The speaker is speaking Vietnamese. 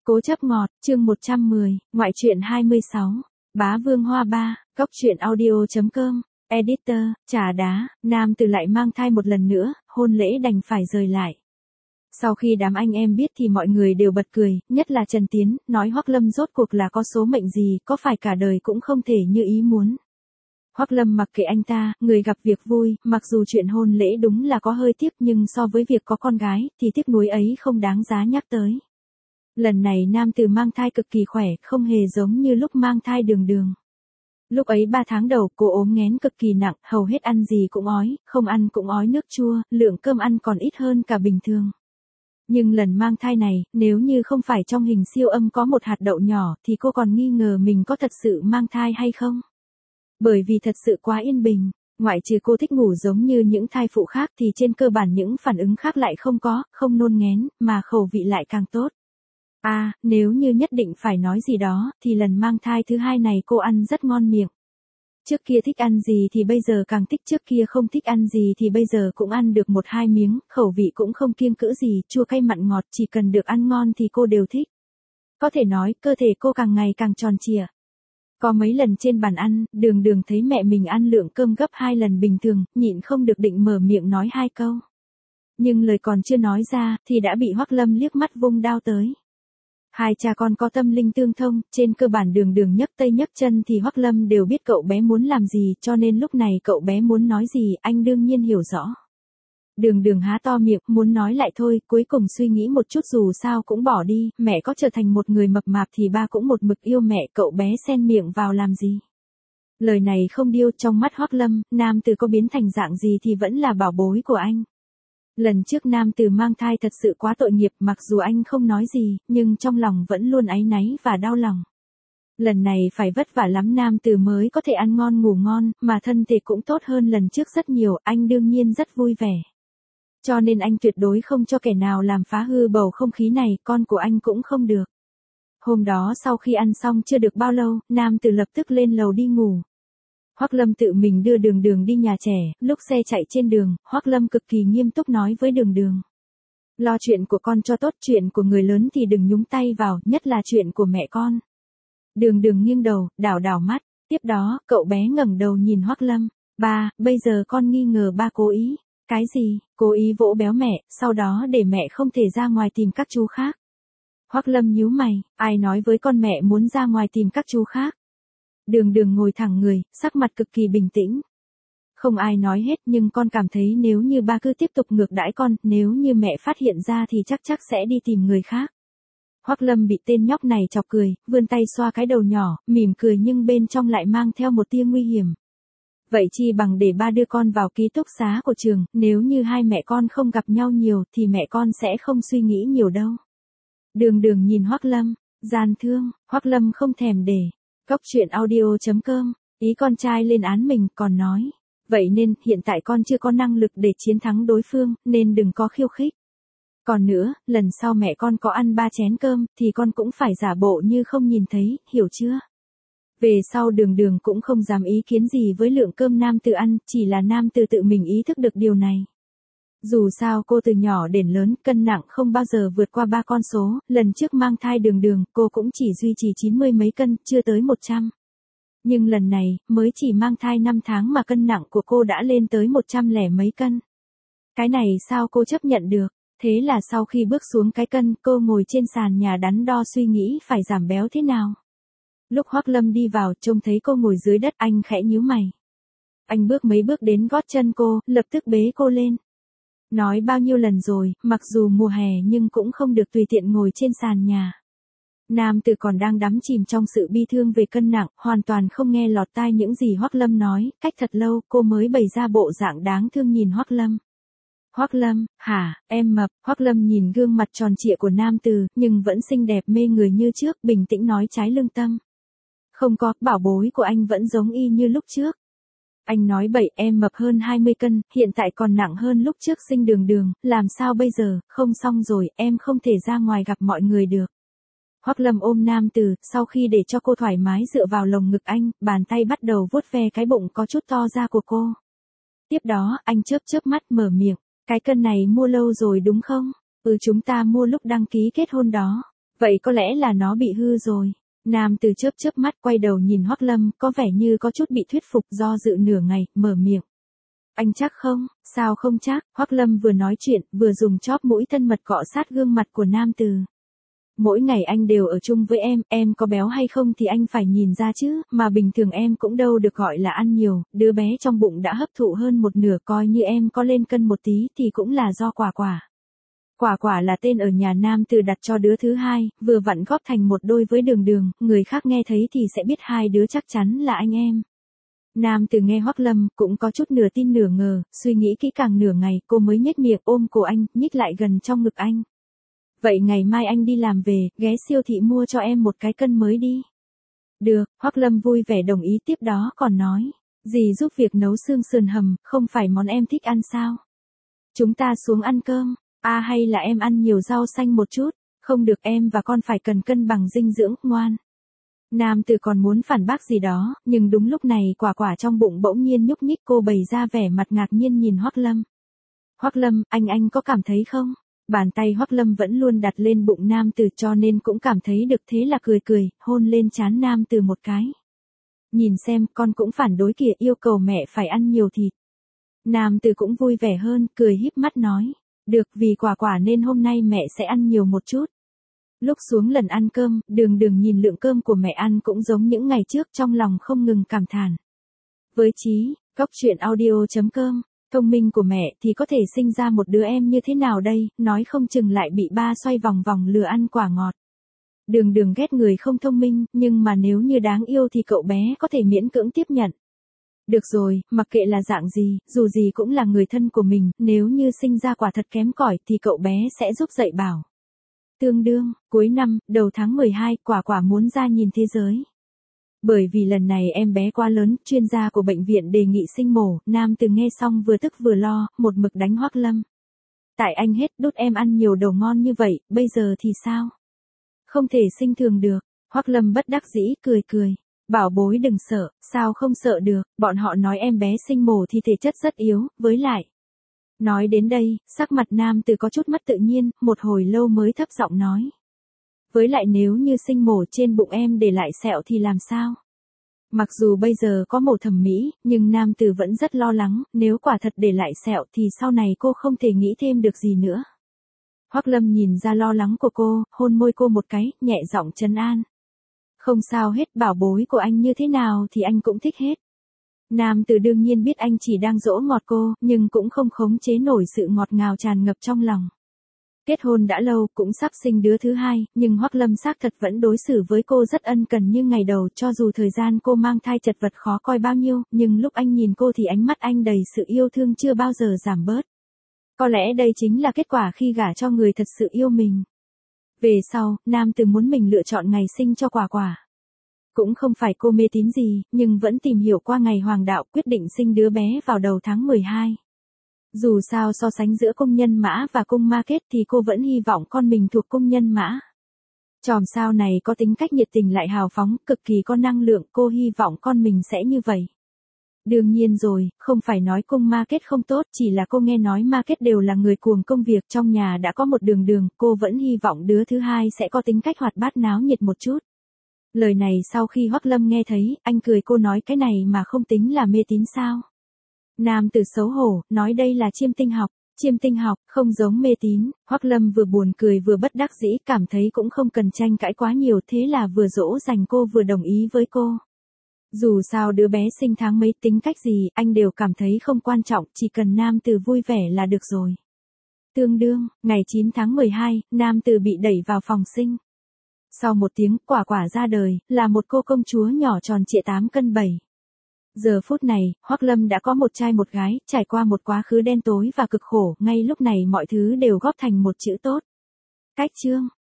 Cố chấp ngọt, chương 110, ngoại truyện 26, Bá Vương Hoa 3, Cốc truyện audio.com, Editor, Trà Đá, nam tử lại mang thai một lần nữa, hôn lễ đành phải rời lại. Sau khi đám anh em biết thì mọi người đều bật cười, nhất là Trần Tiến, nói Hoắc Lâm rốt cuộc là có số mệnh gì, có phải cả đời cũng không thể như ý muốn. Hoắc Lâm mặc kệ anh ta, người gặp việc vui, mặc dù chuyện hôn lễ đúng là có hơi tiếc nhưng so với việc có con gái, thì tiếc nuối ấy không đáng giá nhắc tới. Lần này nam tử mang thai cực kỳ khỏe, không hề giống như lúc mang thai Đường. Lúc ấy 3 tháng đầu cô ốm nghén cực kỳ nặng, hầu hết ăn gì cũng ói, không ăn cũng ói nước chua, lượng cơm ăn còn ít hơn cả bình thường. Nhưng lần mang thai này, nếu như không phải trong hình siêu âm có một hạt đậu nhỏ thì cô còn nghi ngờ mình có thật sự mang thai hay không. Bởi vì thật sự quá yên bình, ngoại trừ cô thích ngủ giống như những thai phụ khác thì trên cơ bản những phản ứng khác lại không có, không nôn nghén, mà khẩu vị lại càng tốt. Nếu như nhất định phải nói gì đó, thì lần mang thai thứ hai này cô ăn rất ngon miệng. Trước kia thích ăn gì thì bây giờ càng thích, trước kia không thích ăn gì thì bây giờ cũng ăn được 1-2 miếng, khẩu vị cũng không kiêng cữ gì, chua cay mặn ngọt, chỉ cần được ăn ngon thì cô đều thích. Có thể nói, cơ thể cô càng ngày càng tròn trịa. Có mấy lần trên bàn ăn, Đường thấy mẹ mình ăn lượng cơm gấp 2 lần bình thường, nhịn không được định mở miệng nói 2 câu. Nhưng lời còn chưa nói ra, thì đã bị Hoắc Lâm liếc mắt vung đao tới. Hai cha con có tâm linh tương thông, trên cơ bản Đường nhấc tay nhấc chân thì Hoắc Lâm đều biết cậu bé muốn làm gì, cho nên lúc này cậu bé muốn nói gì, anh đương nhiên hiểu rõ. Đường há to miệng, muốn nói lại thôi, cuối cùng suy nghĩ một chút dù sao cũng bỏ đi, mẹ có trở thành một người mập mạp thì ba cũng một mực yêu mẹ, cậu bé xen miệng vào làm gì. Lời này không điêu, trong mắt Hoắc Lâm, nam tử có biến thành dạng gì thì vẫn là bảo bối của anh. Lần trước nam tử mang thai thật sự quá tội nghiệp, mặc dù anh không nói gì, nhưng trong lòng vẫn luôn áy náy và đau lòng. Lần này phải vất vả lắm nam tử mới có thể ăn ngon ngủ ngon, mà thân thể cũng tốt hơn lần trước rất nhiều, anh đương nhiên rất vui vẻ. Cho nên anh tuyệt đối không cho kẻ nào làm phá hư bầu không khí này, con của anh cũng không được. Hôm đó sau khi ăn xong chưa được bao lâu, nam tử lập tức lên lầu đi ngủ. Hoắc Lâm tự mình đưa Đường đi nhà trẻ, lúc xe chạy trên đường, Hoắc Lâm cực kỳ nghiêm túc nói với Đường. Lo chuyện của con cho tốt, chuyện của người lớn thì đừng nhúng tay vào, nhất là chuyện của mẹ con. Đường nghiêng đầu, đảo mắt, tiếp đó, cậu bé ngẩng đầu nhìn Hoắc Lâm. Ba, bây giờ con nghi ngờ ba cố ý. Cái gì? Cố ý vỗ béo mẹ, sau đó để mẹ không thể ra ngoài tìm các chú khác. Hoắc Lâm nhíu mày, ai nói với con mẹ muốn ra ngoài tìm các chú khác? Đường ngồi thẳng người, sắc mặt cực kỳ bình tĩnh. Không ai nói hết nhưng con cảm thấy nếu như ba cứ tiếp tục ngược đãi con, nếu như mẹ phát hiện ra thì chắc sẽ đi tìm người khác. Hoắc Lâm bị tên nhóc này chọc cười, vươn tay xoa cái đầu nhỏ, mỉm cười nhưng bên trong lại mang theo một tia nguy hiểm. Vậy chi bằng để ba đưa con vào ký túc xá của trường, nếu như hai mẹ con không gặp nhau nhiều thì mẹ con sẽ không suy nghĩ nhiều đâu. Đường nhìn Hoắc Lâm, gian thương, Hoắc Lâm không thèm để. Cốc truyện audio.com, ý con trai lên án mình, còn nói. Vậy nên, hiện tại con chưa có năng lực để chiến thắng đối phương, nên đừng có khiêu khích. Còn nữa, lần sau mẹ con có ăn 3 chén cơm, thì con cũng phải giả bộ như không nhìn thấy, hiểu chưa? Về sau Đường cũng không dám ý kiến gì với lượng cơm nam tử ăn, chỉ là nam tử tự mình ý thức được điều này. Dù sao cô từ nhỏ đến lớn, cân nặng không bao giờ vượt qua 3 con số, lần trước mang thai Đường, cô cũng chỉ duy trì 90 mấy cân, chưa tới 100. Nhưng lần này, mới chỉ mang thai 5 tháng mà cân nặng của cô đã lên tới 100 lẻ mấy cân. Cái này sao cô chấp nhận được? Thế là sau khi bước xuống cái cân, cô ngồi trên sàn nhà đắn đo suy nghĩ phải giảm béo thế nào. Lúc Hoắc Lâm đi vào, trông thấy cô ngồi dưới đất, anh khẽ nhíu mày. Anh bước mấy bước đến gót chân cô, lập tức bế cô lên. Nói bao nhiêu lần rồi, mặc dù mùa hè nhưng cũng không được tùy tiện ngồi trên sàn nhà. Nam tử còn đang đắm chìm trong sự bi thương về cân nặng, hoàn toàn không nghe lọt tai những gì Hoắc Lâm nói, cách thật lâu, cô mới bày ra bộ dạng đáng thương nhìn Hoắc Lâm. Hoắc Lâm, hả, em mập, Hoắc Lâm nhìn gương mặt tròn trịa của nam tử, nhưng vẫn xinh đẹp mê người như trước, bình tĩnh nói trái lương tâm. Không có, bảo bối của anh vẫn giống y như lúc trước. Anh nói bậy, em mập hơn 20 cân, hiện tại còn nặng hơn lúc trước sinh Đường, làm sao bây giờ, không xong rồi, em không thể ra ngoài gặp mọi người được. Hoắc Lâm ôm nam tử, sau khi để cho cô thoải mái dựa vào lồng ngực anh, bàn tay bắt đầu vuốt ve cái bụng có chút to ra của cô. Tiếp đó, anh chớp mắt mở miệng, cái cân này mua lâu rồi đúng không? Chúng ta mua lúc đăng ký kết hôn đó. Vậy có lẽ là nó bị hư rồi. Nam từ chớp chớp mắt quay đầu nhìn Hoắc Lâm, có vẻ như có chút bị thuyết phục, do dự nửa ngày, mở miệng. Anh chắc không? Sao không chắc? Hoắc Lâm vừa nói chuyện, vừa dùng chóp mũi thân mật cọ sát gương mặt của Nam từ. Mỗi ngày anh đều ở chung với em có béo hay không thì anh phải nhìn ra chứ, mà bình thường em cũng đâu được gọi là ăn nhiều, đứa bé trong bụng đã hấp thụ hơn một nửa, coi như em có lên cân một tí thì cũng là do Quả Quả. Quả Quả là tên ở nhà Nam từ đặt cho đứa thứ hai, vừa vặn góp thành một đôi với Đường Đường, người khác nghe thấy thì sẽ biết hai đứa chắc chắn là anh em. Nam từ nghe Hoắc Lâm, cũng có chút nửa tin nửa ngờ, suy nghĩ kỹ càng nửa ngày, cô mới nhếch miệng ôm cổ anh, nhích lại gần trong ngực anh. Vậy ngày mai anh đi làm về, ghé siêu thị mua cho em một cái cân mới đi. Được, Hoắc Lâm vui vẻ đồng ý, tiếp đó còn nói. Dì giúp việc nấu xương sườn hầm, không phải món em thích ăn sao? Chúng ta xuống ăn cơm. À hay là em ăn nhiều rau xanh một chút? Không được, em và con phải cần cân bằng dinh dưỡng, ngoan. Nam từ còn muốn phản bác gì đó, nhưng đúng lúc này Quả Quả trong bụng bỗng nhiên nhúc nhích, cô bày ra vẻ mặt ngạc nhiên nhìn Hoắc Lâm. Hoắc Lâm, anh có cảm thấy không? Bàn tay Hoắc Lâm vẫn luôn đặt lên bụng Nam từ cho nên cũng cảm thấy được, thế là cười, hôn lên trán Nam từ một cái. Nhìn xem, con cũng phản đối kìa, yêu cầu mẹ phải ăn nhiều thịt. Nam từ cũng vui vẻ hơn, cười híp mắt nói. Được, vì Quả Quả nên hôm nay mẹ sẽ ăn nhiều một chút. Lúc xuống lần ăn cơm, Đường Đường nhìn lượng cơm của mẹ ăn cũng giống những ngày trước, trong lòng không ngừng cảm thán. Với Chí, goctruyện.audio.com, thông minh của mẹ thì có thể sinh ra một đứa em như thế nào đây, nói không chừng lại bị ba xoay vòng vòng lừa ăn quả ngọt. Đường Đường ghét người không thông minh, nhưng mà nếu như đáng yêu thì cậu bé có thể miễn cưỡng tiếp nhận. Được rồi, mặc kệ là dạng gì, dù gì cũng là người thân của mình, nếu như sinh ra quả thật kém cỏi thì cậu bé sẽ giúp dạy bảo. Tương đương, cuối năm, đầu tháng 12, Quả Quả muốn ra nhìn thế giới. Bởi vì lần này em bé quá lớn, chuyên gia của bệnh viện đề nghị sinh mổ, Nam từ nghe xong vừa tức vừa lo, một mực đánh Hoắc Lâm. Tại anh hết, đút em ăn nhiều đồ ngon như vậy, bây giờ thì sao? Không thể sinh thường được. Hoắc Lâm bất đắc dĩ, cười. Bảo bối đừng sợ, sao không sợ được, bọn họ nói em bé sinh mổ thì thể chất rất yếu, với lại. Nói đến đây, sắc mặt Nam từ có chút mất tự nhiên, một hồi lâu mới thấp giọng nói. Với lại nếu như sinh mổ trên bụng em để lại sẹo thì làm sao? Mặc dù bây giờ có mổ thẩm mỹ, nhưng Nam từ vẫn rất lo lắng, nếu quả thật để lại sẹo thì sau này cô không thể nghĩ thêm được gì nữa. Hoắc Lâm nhìn ra lo lắng của cô, hôn môi cô một cái, nhẹ giọng trấn an. Không sao hết, bảo bối của anh như thế nào thì anh cũng thích hết. Nam từ đương nhiên biết anh chỉ đang dỗ ngọt cô, nhưng cũng không khống chế nổi sự ngọt ngào tràn ngập trong lòng. Kết hôn đã lâu, cũng sắp sinh đứa thứ hai, nhưng Hoắc Lâm xác thật vẫn đối xử với cô rất ân cần như ngày đầu, cho dù thời gian cô mang thai chật vật khó coi bao nhiêu, nhưng lúc anh nhìn cô thì ánh mắt anh đầy sự yêu thương chưa bao giờ giảm bớt. Có lẽ đây chính là kết quả khi gả cho người thật sự yêu mình. Về sau, Nam từ muốn mình lựa chọn ngày sinh cho Quả Quả. Cũng không phải cô mê tín gì, nhưng vẫn tìm hiểu qua ngày hoàng đạo, quyết định sinh đứa bé vào đầu tháng 12. Dù sao so sánh giữa cung nhân Mã và cung Ma Kết thì cô vẫn hy vọng con mình thuộc cung nhân Mã. Chòm sao này có tính cách nhiệt tình lại hào phóng, cực kỳ có năng lượng, cô hy vọng con mình sẽ như vậy. Đương nhiên rồi, không phải nói cung Ma Kết không tốt, chỉ là cô nghe nói Ma Kết đều là người cuồng công việc, trong nhà đã có một Đường, cô vẫn hy vọng đứa thứ hai sẽ có tính cách hoạt bát náo nhiệt một chút. Lời này sau khi Hoắc Lâm nghe thấy, anh cười, cô nói cái này mà không tính là mê tín sao? Nam từ xấu hổ, nói đây là chiêm tinh học. Chiêm tinh học, không giống mê tín. Hoắc Lâm vừa buồn cười vừa bất đắc dĩ, cảm thấy cũng không cần tranh cãi quá nhiều, thế là vừa dỗ dành cô vừa đồng ý với cô. Dù sao đứa bé sinh tháng mấy, tính cách gì, anh đều cảm thấy không quan trọng, chỉ cần Nam từ vui vẻ là được rồi. Tương đương, ngày 9 tháng 12, Nam từ bị đẩy vào phòng sinh. Sau một tiếng, Quả Quả ra đời, là một cô công chúa nhỏ tròn trịa 8 cân 7. Giờ phút này, Hoắc Lâm đã có một trai một gái, trải qua một quá khứ đen tối và cực khổ, ngay lúc này mọi thứ đều góp thành một chữ tốt. Cách chương